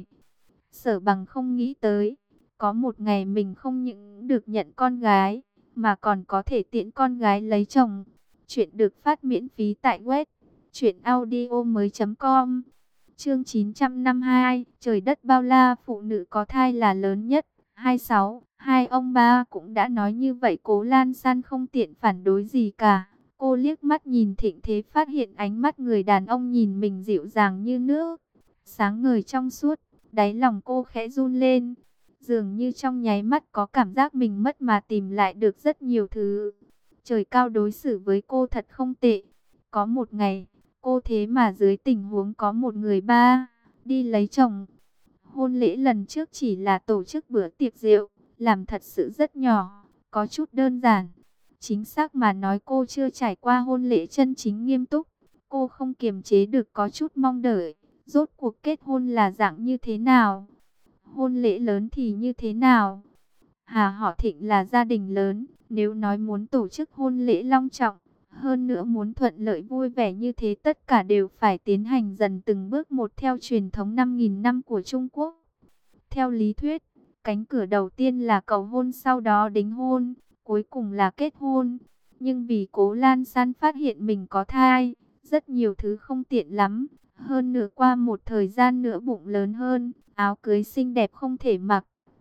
Sở Bằng không nghĩ tới, có một ngày mình không những được nhận con gái, mà còn có thể tiễn con gái lấy chồng. Chuyện được phát miễn phí tại web truyện audio mới.com. Chương chín trăm năm mươi hai, trời đất bao la, phụ nữ có thai là lớn nhất. hai mươi sáu, hai ông ba cũng đã nói như vậy, Cố Lan San không tiện phản đối gì cả. Cô liếc mắt nhìn Thịnh Thế, phát hiện ánh mắt người đàn ông nhìn mình dịu dàng như nước, sáng ngời trong suốt, đáy lòng cô khẽ run lên. Dường như trong nháy mắt có cảm giác mình mất mà tìm lại được rất nhiều thứ. Trời cao đối xử với cô thật không tệ. Có một ngày, cô thế mà dưới tình huống có một người ba, đi lấy chồng. Hôn lễ lần trước chỉ là tổ chức bữa tiệc rượu, làm thật sự rất nhỏ, có chút đơn giản. Chính xác mà nói cô chưa trải qua hôn lễ chân chính nghiêm túc. Cô không kiềm chế được có chút mong đợi, rốt cuộc kết hôn là dạng như thế nào? Hôn lễ lớn thì như thế nào? Hà họ Thịnh là gia đình lớn, nếu nói muốn tổ chức hôn lễ long trọng, Hơn nữa muốn thuận lợi vui vẻ như thế tất cả đều phải tiến hành dần từng bước một theo truyền thống năm nghìn năm của Trung Quốc. Theo lý thuyết, cánh cửa đầu tiên là cầu hôn, sau đó đính hôn, cuối cùng là kết hôn. Nhưng vì Cố Lan San phát hiện mình có thai, rất nhiều thứ không tiện lắm. Hơn nữa qua một thời gian nữa bụng lớn hơn, áo cưới xinh đẹp không thể mặc.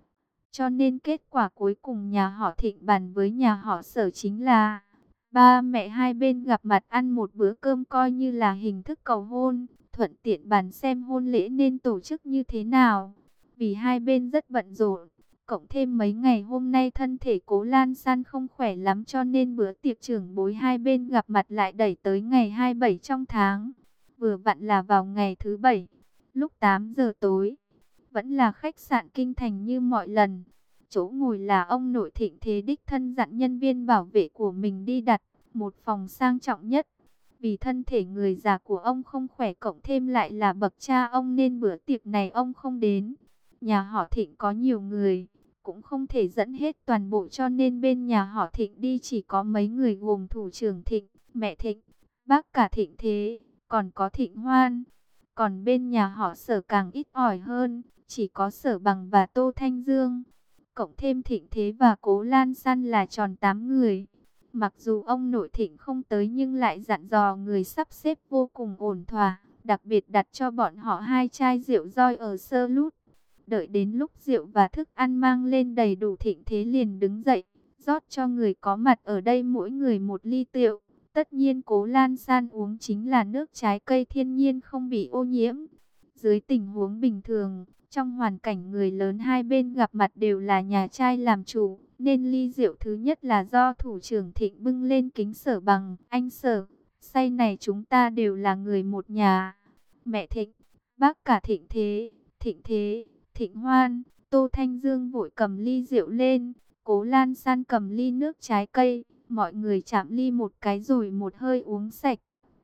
Cho nên kết quả cuối cùng nhà họ Thịnh bàn với nhà họ Sở chính là ba mẹ hai bên gặp mặt ăn một bữa cơm coi như là hình thức cầu hôn, thuận tiện bàn xem hôn lễ nên tổ chức như thế nào. Vì hai bên rất bận rộn, cộng thêm mấy ngày hôm nay thân thể Cố Lan San không khỏe lắm cho nên bữa tiệc trưởng bối hai bên gặp mặt lại đẩy tới ngày hai mươi bảy trong tháng. Vừa vặn là vào ngày thứ bảy, lúc tám giờ tối. Vẫn là khách sạn Kinh Thành như mọi lần. Chỗ ngồi là ông nội Thịnh Thế đích thân dặn nhân viên bảo vệ của mình đi đặt một phòng sang trọng nhất. Vì thân thể người già của ông không khỏe cộng thêm lại là bậc cha ông nên bữa tiệc này ông không đến. Nhà họ Thịnh có nhiều người, cũng không thể dẫn hết toàn bộ cho nên bên nhà họ Thịnh đi chỉ có mấy người gồm thủ trưởng Thịnh, mẹ Thịnh, bác cả Thịnh Thế, còn có Thịnh Hoan. Còn bên nhà họ Sở càng ít ỏi hơn, chỉ có Sở Bằng và Tô Thanh Dương. Cộng thêm Thịnh Thế và Cố Lan San là tròn tám người. Mặc dù ông nội Thịnh không tới nhưng lại dặn dò người sắp xếp vô cùng ổn thỏa, đặc biệt đặt cho bọn họ hai chai rượu roi ở Sơ Lút. Đợi đến lúc rượu và thức ăn mang lên đầy đủ, Thịnh Thế liền đứng dậy, rót cho người có mặt ở đây mỗi người một ly rượu. Tất nhiên Cố Lan San uống chính là nước trái cây thiên nhiên không bị ô nhiễm. Dưới tình huống bình thường, trong hoàn cảnh người lớn hai bên gặp mặt đều là nhà trai làm chủ, nên ly rượu thứ nhất là do thủ trưởng Thịnh bưng lên kính Sở Bằng. Anh Sở, say này chúng ta đều là người một nhà. Mẹ Thịnh, bác cả Thịnh Thế, Thịnh Thế, Thịnh Hoan, Tô Thanh Dương vội cầm ly rượu lên, Cố Lan San cầm ly nước trái cây, mọi người chạm ly một cái rồi một hơi uống sạch.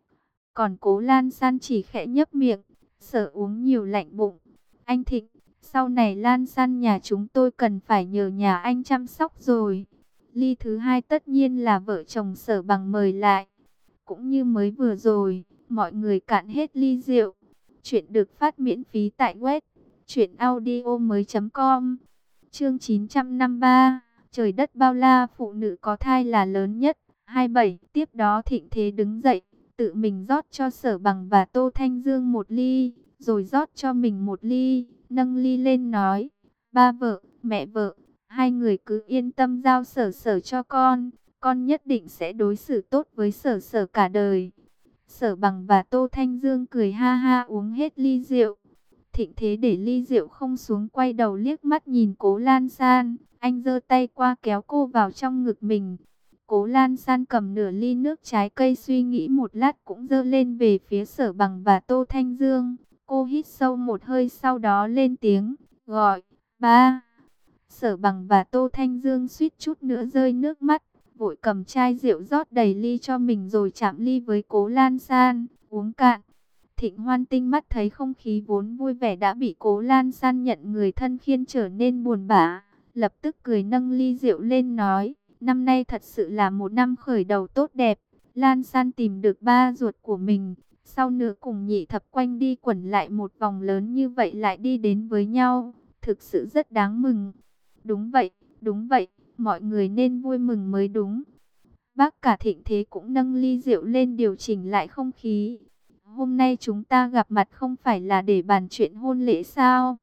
Còn Cố Lan San chỉ khẽ nhấp miệng, sợ uống nhiều lạnh bụng. Anh Thịnh, sau này Lan San nhà chúng tôi cần phải nhờ nhà anh chăm sóc rồi. Ly thứ hai tất nhiên là vợ chồng Sở Bằng mời lại. Cũng như mới vừa rồi, mọi người cạn hết ly rượu. Chuyện được phát miễn phí tại web truyện audio mới chấm com. Chương chín trăm năm mươi ba, trời đất bao la, phụ nữ có thai là lớn nhất. hai mươi bảy, tiếp đó Thịnh Thế đứng dậy, tự mình rót cho Sở Bằng và Tô Thanh Dương một ly, rồi rót cho mình một ly, nâng ly lên nói: ba vợ, mẹ vợ, hai người cứ yên tâm giao Sở Sở cho con, con nhất định sẽ đối xử tốt với Sở Sở cả đời. Sở Bằng và Tô Thanh Dương cười ha ha uống hết ly rượu. Thịnh Thế để ly rượu không xuống, quay đầu liếc mắt nhìn Cố Lan San, anh giơ tay qua kéo cô vào trong ngực mình. Cố Lan San cầm nửa ly nước trái cây suy nghĩ một lát cũng giơ lên về phía Sở Bằng và Tô Thanh Dương. Cô hít sâu một hơi sau đó lên tiếng, gọi, ba. Sở Bằng và Tô Thanh Dương suýt chút nữa rơi nước mắt, vội cầm chai rượu rót đầy ly cho mình rồi chạm ly với Cố Lan San, uống cạn. Thịnh Hoan tinh mắt thấy không khí vốn vui vẻ đã bị Cố Lan San nhận người thân khiên trở nên buồn bã, lập tức cười nâng ly rượu lên nói, năm nay thật sự là một năm khởi đầu tốt đẹp. Lan San tìm được ba ruột của mình, sau nữa cùng nhị thập quanh đi quẩn lại một vòng lớn như vậy lại đi đến với nhau, thực sự rất đáng mừng. Đúng vậy, đúng vậy, mọi người nên vui mừng mới đúng. Bác cả Thịnh Thế cũng nâng ly rượu lên điều chỉnh lại không khí. Hôm nay chúng ta gặp mặt không phải là để bàn chuyện hôn lễ sao?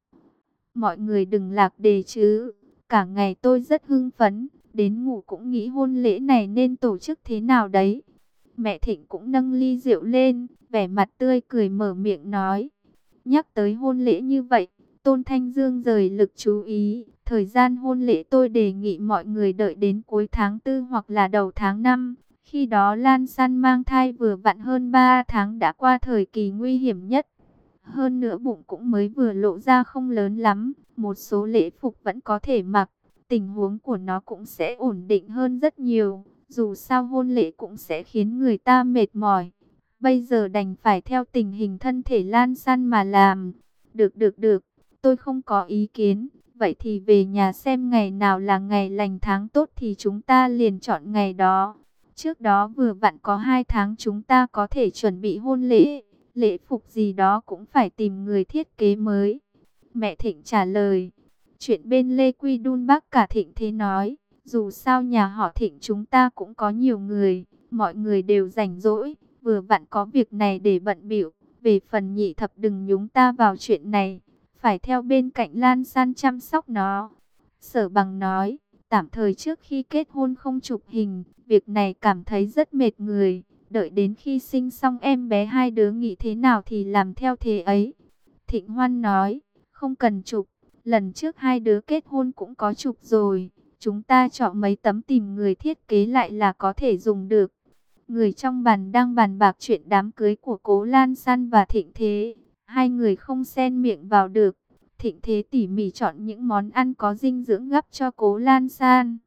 Mọi người đừng lạc đề chứ. Cả ngày tôi rất hưng phấn, đến ngủ cũng nghĩ hôn lễ này nên tổ chức thế nào đấy. Mẹ Thịnh cũng nâng ly rượu lên, vẻ mặt tươi cười mở miệng nói. Nhắc tới hôn lễ như vậy, Tôn Thanh Dương rời lực chú ý. Thời gian hôn lễ tôi đề nghị mọi người đợi đến cuối tháng tư hoặc là đầu tháng năm. Khi đó Lan San mang thai vừa vặn hơn ba tháng, đã qua thời kỳ nguy hiểm nhất. Hơn nữa bụng cũng mới vừa lộ ra không lớn lắm, một số lễ phục vẫn có thể mặc. Tình huống của nó cũng sẽ ổn định hơn rất nhiều. Dù sao hôn lễ cũng sẽ khiến người ta mệt mỏi. Bây giờ đành phải theo tình hình thân thể Lan San mà làm. Được được được, tôi không có ý kiến. Vậy thì về nhà xem ngày nào là ngày lành tháng tốt thì chúng ta liền chọn ngày đó. Trước đó vừa vặn có hai tháng chúng ta có thể chuẩn bị hôn lễ, lễ phục gì đó cũng phải tìm người thiết kế mới. Mẹ Thịnh trả lời. Chuyện bên Lê Quy Đun bác cả Thịnh Thế nói, dù sao nhà họ Thịnh chúng ta cũng có nhiều người, mọi người đều rảnh rỗi, vừa vặn có việc này để bận bịu. Về phần nhị thập đừng nhúng ta vào chuyện này, phải theo bên cạnh Lan San chăm sóc nó. Sở Bằng nói, tạm thời trước khi kết hôn không chụp hình, việc này cảm thấy rất mệt người. Đợi đến khi sinh xong em bé hai đứa nghĩ thế nào thì làm theo thế ấy. Thịnh Hoan nói, không cần chụp, lần trước hai đứa kết hôn cũng có chụp rồi. Chúng ta chọn mấy tấm tìm người thiết kế lại là có thể dùng được. Người trong bàn đang bàn bạc chuyện đám cưới của Cố Lan San và Thịnh Thế. Hai người không xen miệng vào được. Thịnh Thế tỉ mỉ chọn những món ăn có dinh dưỡng gắp cho Cố Lan San.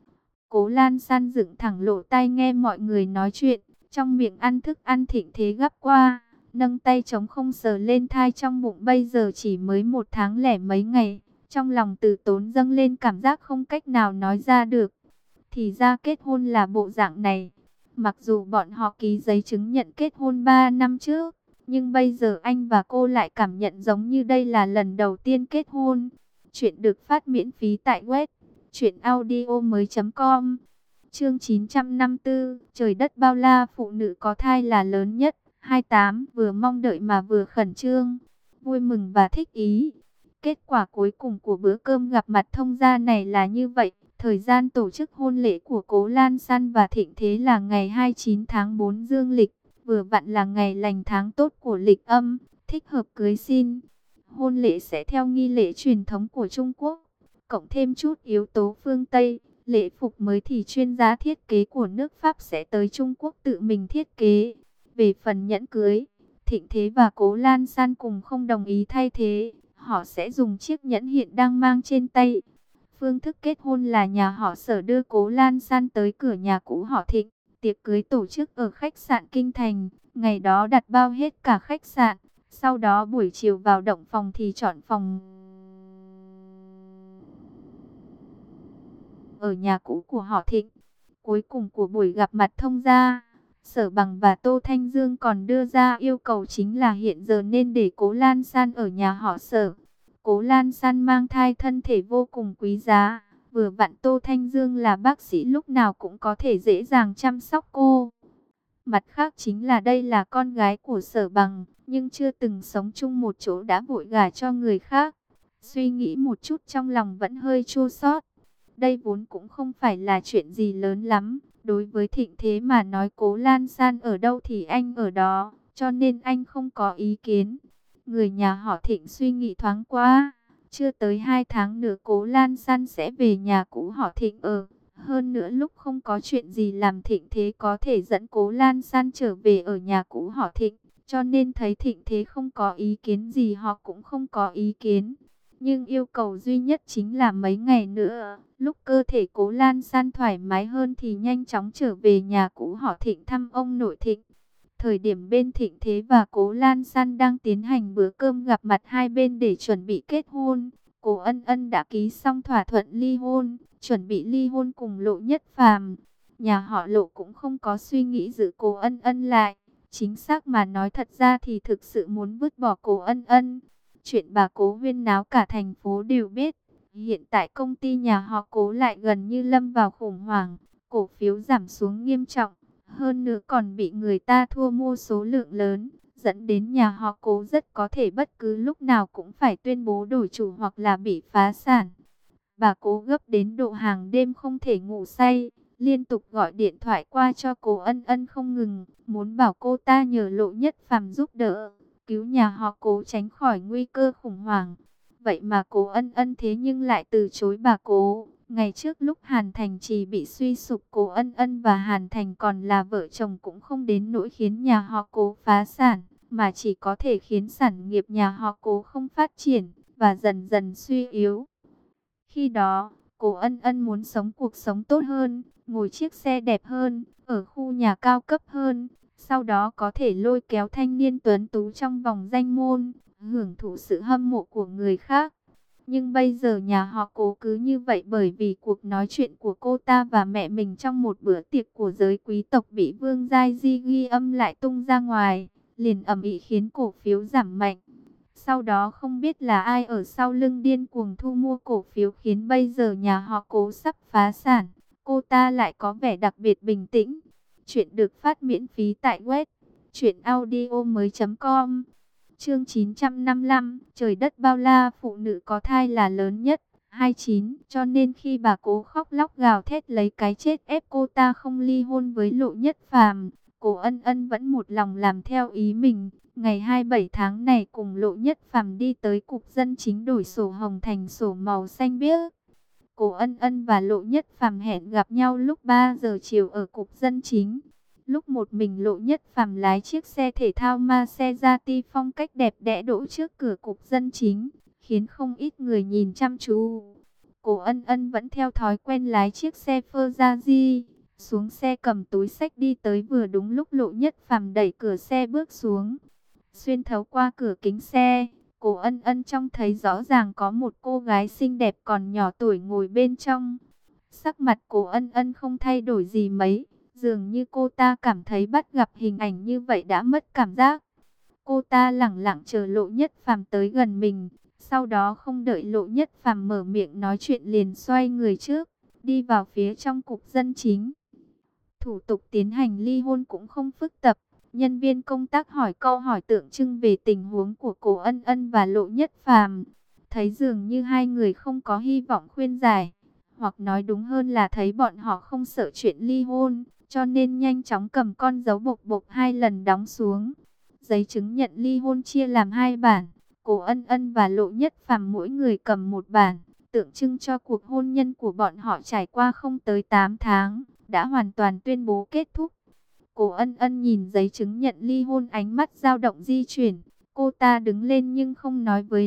Cố Lan San dựng thẳng lỗ tai nghe mọi người nói chuyện. Trong miệng ăn thức ăn Thịnh Thế gắp qua. Nâng tay trống không sờ lên thai trong bụng bây giờ chỉ mới một tháng lẻ mấy ngày. Trong lòng từ tốn dâng lên cảm giác không cách nào nói ra được. Thì ra kết hôn là bộ dạng này. Mặc dù bọn họ ký giấy chứng nhận kết hôn ba năm trước, nhưng bây giờ anh và cô lại cảm nhận giống như đây là lần đầu tiên kết hôn. Chuyện được phát miễn phí tại web truyện audio mới chấm com. Chương chín trăm năm mươi tư, trời đất bao la, phụ nữ có thai là lớn nhất. hai mươi tám, vừa mong đợi mà vừa khẩn trương, vui mừng và thích ý. Kết quả cuối cùng của bữa cơm gặp mặt thông gia này là như vậy. Thời gian tổ chức hôn lễ của Cố Lan San và Thịnh Thế là ngày hai mươi chín tháng tư dương lịch, vừa vặn là ngày lành tháng tốt của lịch âm, thích hợp cưới xin. Hôn lễ sẽ theo nghi lễ truyền thống của Trung Quốc, cộng thêm chút yếu tố phương Tây. Lễ phục mới thì chuyên gia thiết kế của nước Pháp sẽ tới Trung Quốc tự mình thiết kế. Về phần nhẫn cưới, Thịnh Thế và Cố Lan San cùng không đồng ý thay thế, họ sẽ dùng chiếc nhẫn hiện đang mang trên tay. Phương thức kết hôn là nhà họ Sở đưa Cố Lan San tới cửa nhà cũ họ Thịnh. Tiệc cưới tổ chức ở khách sạn Kinh Thành. Ngày đó đặt bao hết cả khách sạn. Sau đó buổi chiều vào động phòng thì chọn phòng ở nhà cũ của họ Thịnh. Cuối cùng của buổi gặp mặt thông gia, Sở Bằng và Tô Thanh Dương còn đưa ra yêu cầu chính là hiện giờ nên để Cố Lan San ở nhà họ Sở. Cố Lan San mang thai thân thể vô cùng quý giá, vừa vặn Tô Thanh Dương là bác sĩ lúc nào cũng có thể dễ dàng chăm sóc cô. Mặt khác chính là đây là con gái của Sở Bằng, nhưng chưa từng sống chung một chỗ đã vội gả cho người khác. Suy nghĩ một chút trong lòng vẫn hơi chua xót. Đây vốn cũng không phải là chuyện gì lớn lắm. Đối với Thịnh Thế mà nói Cố Lan San ở đâu thì anh ở đó, cho nên anh không có ý kiến. Người nhà họ Thịnh suy nghĩ thoáng qua, chưa tới hai tháng nữa Cố Lan San sẽ về nhà cũ họ Thịnh ở. Hơn nữa lúc không có chuyện gì làm Thịnh Thế có thể dẫn Cố Lan San trở về ở nhà cũ họ Thịnh. Cho nên thấy Thịnh Thế không có ý kiến gì họ cũng không có ý kiến. Nhưng yêu cầu duy nhất chính là mấy ngày nữa, lúc cơ thể Cố Lan San thoải mái hơn thì nhanh chóng trở về nhà cũ họ Thịnh thăm ông nội Thịnh. Thời điểm bên Thịnh Thế và Cố Lan San đang tiến hành bữa cơm gặp mặt hai bên để chuẩn bị kết hôn, Cố Ân Ân đã ký xong thỏa thuận ly hôn, chuẩn bị ly hôn cùng Lộ Nhất Phàm. Nhà họ Lộ cũng không có suy nghĩ giữ Cố Ân Ân lại, chính xác mà nói thật ra thì thực sự muốn vứt bỏ Cố Ân Ân. Chuyện bà Cố huyên náo cả thành phố đều biết. Hiện tại công ty nhà họ Cố lại gần như lâm vào khủng hoảng, cổ phiếu giảm xuống nghiêm trọng. Hơn nữa còn bị người ta thua mua số lượng lớn, dẫn đến nhà họ Cố rất có thể bất cứ lúc nào cũng phải tuyên bố đổi chủ hoặc là bị phá sản. Bà Cố gấp đến độ hàng đêm không thể ngủ say, liên tục gọi điện thoại qua cho Cố Ân Ân không ngừng, muốn bảo cô ta nhờ Lộ Nhất Phàm giúp đỡ, cứu nhà họ Cố tránh khỏi nguy cơ khủng hoảng. Vậy mà Cố Ân Ân thế nhưng lại từ chối bà Cố. Ngày trước lúc Hàn Thành chỉ bị suy sụp, Cố Ân Ân và Hàn Thành còn là vợ chồng cũng không đến nỗi khiến nhà họ Cố phá sản, mà chỉ có thể khiến sản nghiệp nhà họ Cố không phát triển và dần dần suy yếu. Khi đó, Cố Ân Ân muốn sống cuộc sống tốt hơn, ngồi chiếc xe đẹp hơn, ở khu nhà cao cấp hơn, sau đó có thể lôi kéo thanh niên tuấn tú trong vòng danh môn, hưởng thụ sự hâm mộ của người khác. Nhưng bây giờ nhà họ Cố cứ như vậy bởi vì cuộc nói chuyện của cô ta và mẹ mình trong một bữa tiệc của giới quý tộc bị Vương Giai Di ghi âm lại tung ra ngoài, liền ầm ĩ khiến cổ phiếu giảm mạnh. Sau đó không biết là ai ở sau lưng điên cuồng thu mua cổ phiếu khiến bây giờ nhà họ Cố sắp phá sản. Cô ta lại có vẻ đặc biệt bình tĩnh. Chuyện được phát miễn phí tại web truyện audio mới.com. Chương chín trăm năm mươi lăm, trời đất bao la, phụ nữ có thai là lớn nhất. hai mươi chín, cho nên khi bà Cố khóc lóc gào thét lấy cái chết ép cô ta không ly hôn với Lộ Nhất Phàm, Cố Ân Ân vẫn một lòng làm theo ý mình. Ngày hai mươi bảy tháng này cùng Lộ Nhất Phàm đi tới cục dân chính đổi sổ hồng thành sổ màu xanh biếc. Cố Ân Ân và Lộ Nhất Phàm hẹn gặp nhau lúc ba giờ chiều ở cục dân chính. Lúc một mình Lộ Nhất Phàm lái chiếc xe thể thao Maserati phong cách đẹp đẽ đỗ trước cửa cục dân chính, khiến không ít người nhìn chăm chú. Cố Ân Ân vẫn theo thói quen lái chiếc xe Ferrari, xuống xe cầm túi xách đi tới vừa đúng lúc Lộ Nhất Phàm đẩy cửa xe bước xuống. Xuyên thấu qua cửa kính xe, Cố Ân Ân trông thấy rõ ràng có một cô gái xinh đẹp còn nhỏ tuổi ngồi bên trong. Sắc mặt Cố Ân Ân không thay đổi gì mấy, dường như cô ta cảm thấy bắt gặp hình ảnh như vậy đã mất cảm giác. Cô ta lẳng lặng chờ Lộ Nhất Phàm tới gần mình, sau đó không đợi Lộ Nhất Phàm mở miệng nói chuyện liền xoay người trước, đi vào phía trong cục dân chính. Thủ tục tiến hành ly hôn cũng không phức tạp. Nhân viên công tác hỏi câu hỏi tượng trưng về tình huống của Cố Ân Ân và Lộ Nhất Phàm. Thấy dường như hai người không có hy vọng khuyên giải, hoặc nói đúng hơn là thấy bọn họ không sợ chuyện ly hôn, cho nên nhanh chóng cầm con dấu bộc bộc hai lần đóng xuống. Giấy chứng nhận ly hôn chia làm hai bản, Cố Ân Ân và Lộ Nhất Phàm mỗi người cầm một bản, tượng trưng cho cuộc hôn nhân của bọn họ trải qua không tới tám tháng, đã hoàn toàn tuyên bố kết thúc. Cố Ân Ân nhìn giấy chứng nhận ly hôn, ánh mắt dao động di chuyển. Cô ta đứng lên nhưng không nói với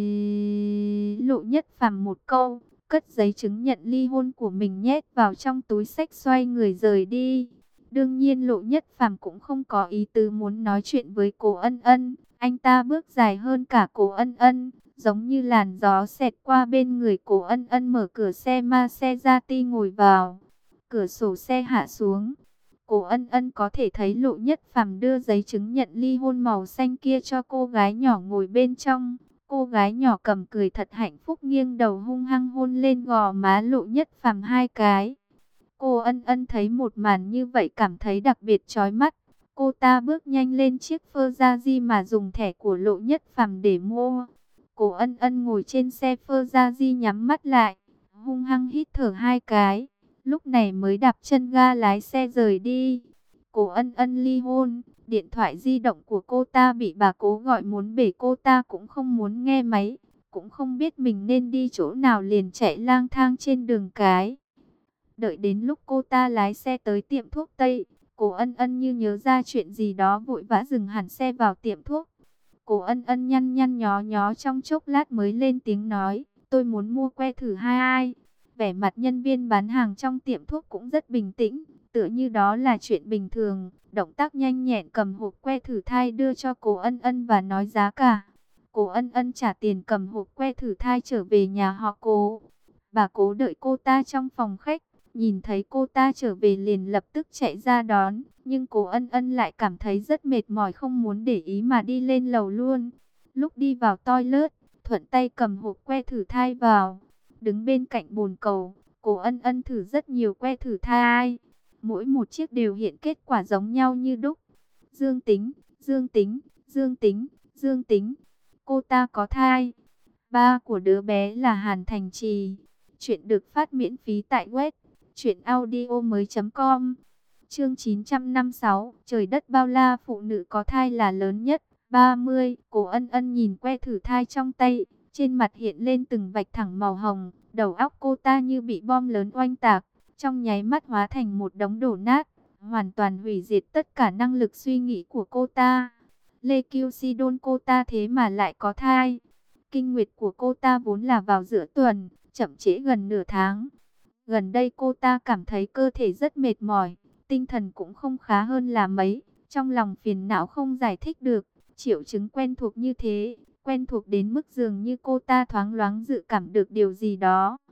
Lộ Nhất Phàm một câu, cất giấy chứng nhận ly hôn của mình nhét vào trong túi xách xoay người rời đi. Đương nhiên Lộ Nhất Phàm cũng không có ý tứ muốn nói chuyện với Cố Ân Ân. Anh ta bước dài hơn cả Cố Ân Ân, giống như làn gió xẹt qua bên người Cố Ân Ân, mở cửa xe Maserati ngồi vào. Cửa sổ xe hạ xuống. Cố Ân Ân có thể thấy Lộ Nhất Phàm đưa giấy chứng nhận ly hôn màu xanh kia cho cô gái nhỏ ngồi bên trong. Cô gái nhỏ cầm cười thật hạnh phúc, nghiêng đầu hung hăng hôn lên gò má Lộ Nhất Phàm hai cái. Cô Ân Ân thấy một màn như vậy cảm thấy đặc biệt chói mắt. Cô ta bước nhanh lên chiếc Ferrari mà dùng thẻ của Lộ Nhất Phàm để mua. Cố Ân Ân ngồi trên xe Ferrari nhắm mắt lại, hung hăng hít thở hai cái. Lúc này mới đạp chân ga lái xe rời đi. Cố Ân Ân ly hôn, điện thoại di động của cô ta bị bà Cố gọi muốn bể, cô ta cũng không muốn nghe máy, cũng không biết mình nên đi chỗ nào liền chạy lang thang trên đường cái. Đợi đến lúc cô ta lái xe tới tiệm thuốc Tây, Cố Ân Ân như nhớ ra chuyện gì đó vội vã dừng hẳn xe vào tiệm thuốc. Cố Ân Ân nhăn nhăn nhó nhó trong chốc lát mới lên tiếng nói, tôi muốn mua que thử hai ai. Vẻ mặt nhân viên bán hàng trong tiệm thuốc cũng rất bình tĩnh, tựa như đó là chuyện bình thường. Động tác nhanh nhẹn cầm hộp que thử thai đưa cho Cố Ân Ân và nói giá cả. Cố Ân Ân trả tiền cầm hộp que thử thai trở về nhà họ Cố. Bà Cố đợi cô ta trong phòng khách, nhìn thấy cô ta trở về liền lập tức chạy ra đón. Nhưng Cố Ân Ân lại cảm thấy rất mệt mỏi, không muốn để ý mà đi lên lầu luôn. Lúc đi vào toilet, thuận tay cầm hộp que thử thai vào. Đứng bên cạnh bồn cầu, Cố Ân Ân thử rất nhiều que thử thai. Mỗi một chiếc đều hiện kết quả giống nhau như đúc. Dương tính, dương tính, dương tính, dương tính. Cô ta có thai. Ba của đứa bé là Hàn Thành Trì. Chuyện được phát miễn phí tại web truyện audio mới.com. Chương chín trăm năm mươi sáu, trời đất bao la, phụ nữ có thai là lớn nhất. ba mươi, Cố Ân Ân nhìn que thử thai trong tay, trên mặt hiện lên từng vạch thẳng màu hồng, đầu óc cô ta như bị bom lớn oanh tạc, trong nháy mắt hóa thành một đống đổ nát, hoàn toàn hủy diệt tất cả năng lực suy nghĩ của cô ta. Lê Kiêu Si đôn cô ta thế mà lại có thai. Kinh nguyệt của cô ta vốn là vào giữa tuần, chậm trễ gần nửa tháng. Gần đây cô ta cảm thấy cơ thể rất mệt mỏi, tinh thần cũng không khá hơn là mấy, trong lòng phiền não không giải thích được, triệu chứng quen thuộc như thế, quen thuộc đến mức dường như cô ta thoáng loáng dự cảm được điều gì đó.